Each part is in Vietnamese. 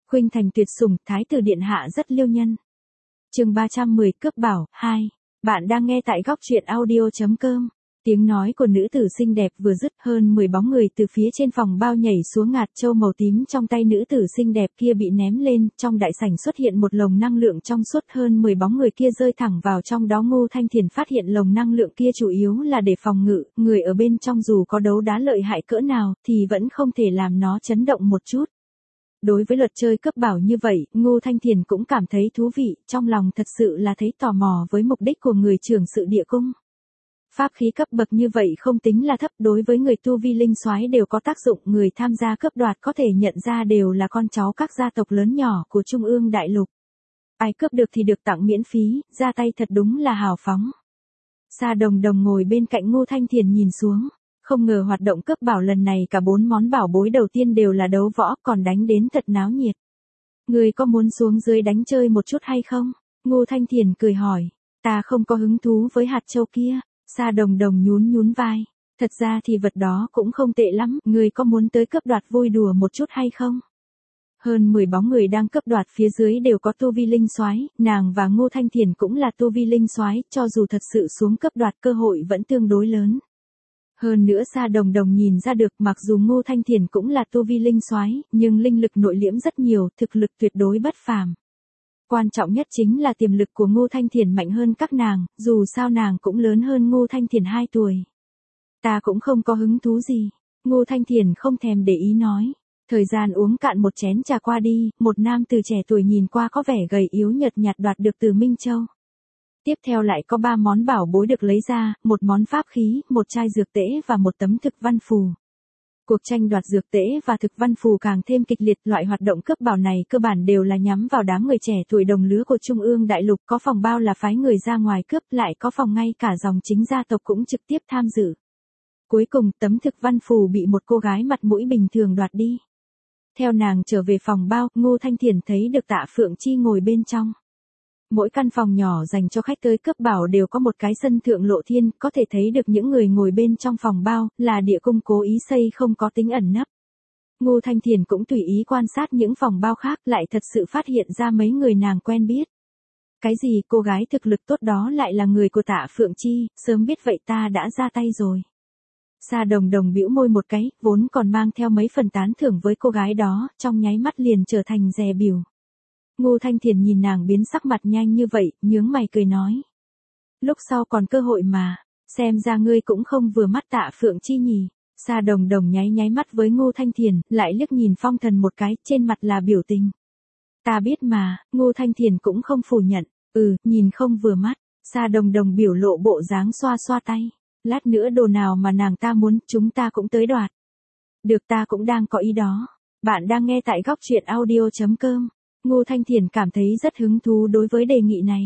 Khuynh thành tuyệt sủng, thái tử điện hạ rất liêu nhân. Chương 310 cướp bảo 2. Bạn đang nghe tại góc truyện audio.com. Tiếng nói của nữ tử xinh đẹp vừa dứt, hơn 10 bóng người từ phía trên phòng bao nhảy xuống, ngạt châu màu tím trong tay nữ tử xinh đẹp kia bị ném lên, trong đại sảnh xuất hiện một lồng năng lượng trong suốt, hơn 10 bóng người kia rơi thẳng vào trong đó. Ngô Thanh Thiền phát hiện lồng năng lượng kia chủ yếu là để phòng ngự, người ở bên trong dù có đấu đá lợi hại cỡ nào thì vẫn không thể làm nó chấn động một chút. Đối với luật chơi cướp bảo như vậy, Ngô Thanh Thiền cũng cảm thấy thú vị, trong lòng thật sự là thấy tò mò với mục đích của người trưởng sự địa cung. Pháp khí cấp bậc như vậy không tính là thấp, đối với người tu vi linh soái đều có tác dụng, người tham gia cướp đoạt có thể nhận ra đều là con cháu các gia tộc lớn nhỏ của Trung ương đại lục. Ai cướp được thì được tặng miễn phí, ra tay thật đúng là hào phóng. Sa Đồng Đồng ngồi bên cạnh Ngô Thanh Thiền nhìn xuống. Không ngờ hoạt động cướp bảo lần này cả 4 món bảo bối đầu tiên đều là đấu võ, còn đánh đến thật náo nhiệt. Người có muốn xuống dưới đánh chơi một chút hay không? Ngô Thanh Thiền cười hỏi. Ta không có hứng thú với hạt châu kia. Sa Đồng Đồng nhún nhún vai. Thật ra thì vật đó cũng không tệ lắm, người có muốn tới cướp đoạt vui đùa một chút hay không? Hơn 10 bóng người đang cướp đoạt phía dưới đều có tu vi linh soái, nàng và Ngô Thanh Thiền cũng là tu vi linh soái, cho dù thật sự xuống cướp đoạt cơ hội vẫn tương đối lớn. Hơn nữa Sa Đồng Đồng nhìn ra được, mặc dù Ngô Thanh Thiền cũng là tu vi linh soái, nhưng linh lực nội liễm rất nhiều, thực lực tuyệt đối bất phàm. Quan trọng nhất chính là tiềm lực của Ngô Thanh Thiền mạnh hơn các nàng, dù sao nàng cũng lớn hơn Ngô Thanh Thiền 2 tuổi. Ta cũng không có hứng thú gì. Ngô Thanh Thiền không thèm để ý nói. Thời gian uống cạn một chén trà qua đi, một nam từ trẻ tuổi nhìn qua có vẻ gầy yếu nhợt nhạt đoạt được từ Minh Châu. Tiếp theo lại có 3 món bảo bối được lấy ra, một món pháp khí, một chai dược tễ và một tấm thực văn phù. Cuộc tranh đoạt dược tễ và thực văn phù càng thêm kịch liệt, loại hoạt động cướp bảo này cơ bản đều là nhắm vào đám người trẻ tuổi đồng lứa của Trung ương đại lục, có phòng bao là phái người ra ngoài cướp, lại có phòng ngay cả dòng chính gia tộc cũng trực tiếp tham dự. Cuối cùng tấm thực văn phù bị một cô gái mặt mũi bình thường đoạt đi. Theo nàng trở về phòng bao, Ngô Thanh Thiền thấy được Tạ Phượng Chi ngồi bên trong. Mỗi căn phòng nhỏ dành cho khách tới cướp bảo đều có một cái sân thượng lộ thiên, có thể thấy được những người ngồi bên trong phòng bao, là địa cung cố ý xây không có tính ẩn nấp. Ngô Thanh Thiền cũng tùy ý quan sát những phòng bao khác, lại thật sự phát hiện ra mấy người nàng quen biết. Cái gì cô gái thực lực tốt đó lại là người của Tạ Phượng Chi, sớm biết vậy ta đã ra tay rồi. Sa Đồng Đồng bĩu môi một cái, vốn còn mang theo mấy phần tán thưởng với cô gái đó, trong nháy mắt liền trở thành dè bỉu. Ngô Thanh Thiền nhìn nàng biến sắc mặt nhanh như vậy, nhướng mày cười nói. Lúc sau còn cơ hội mà, xem ra ngươi cũng không vừa mắt Tạ Phượng Chi nhỉ. Sa Đồng Đồng nháy nháy mắt với Ngô Thanh Thiền, lại liếc nhìn Phong Thần một cái, trên mặt là biểu tình. Ta biết mà, Ngô Thanh Thiền cũng không phủ nhận, nhìn không vừa mắt. Sa Đồng Đồng biểu lộ bộ dáng xoa xoa tay. Lát nữa đồ nào mà nàng ta muốn, chúng ta cũng tới đoạt. Được, ta cũng đang có ý đó. Bạn đang nghe tại góc truyện audio.com. Ngô Thanh Thiền cảm thấy rất hứng thú đối với đề nghị này.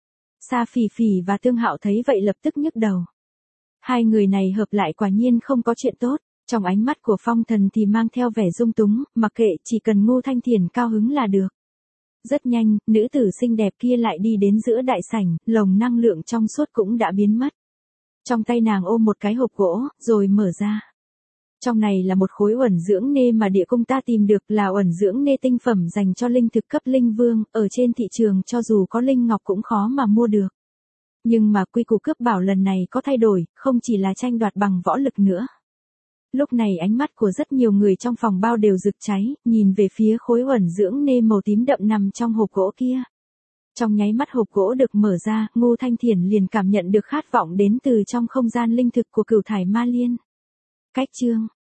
Sa Phỉ Phỉ và Tương Hạo thấy vậy lập tức nhức đầu. Hai người này hợp lại quả nhiên không có chuyện tốt, trong ánh mắt của Phong Thần thì mang theo vẻ dung túng, mặc kệ, chỉ cần Ngô Thanh Thiền cao hứng là được. Rất nhanh, nữ tử xinh đẹp kia lại đi đến giữa đại sảnh, lồng năng lượng trong suốt cũng đã biến mất. Trong tay nàng ôm một cái hộp gỗ, rồi mở ra. Trong này là một khối uẩn dưỡng nê mà địa cung ta tìm được, là uẩn dưỡng nê tinh phẩm dành cho linh thực cấp linh vương, ở trên thị trường cho dù có linh ngọc cũng khó mà mua được. Nhưng mà quy củ cướp bảo lần này có thay đổi, không chỉ là tranh đoạt bằng võ lực nữa. Lúc này ánh mắt của rất nhiều người trong phòng bao đều rực cháy, nhìn về phía khối uẩn dưỡng nê màu tím đậm nằm trong hộp gỗ kia. Trong nháy mắt hộp gỗ được mở ra, Ngô Thanh Thiền liền cảm nhận được khát vọng đến từ trong không gian linh thực của Cửu Thải Ma Liên. Cách chương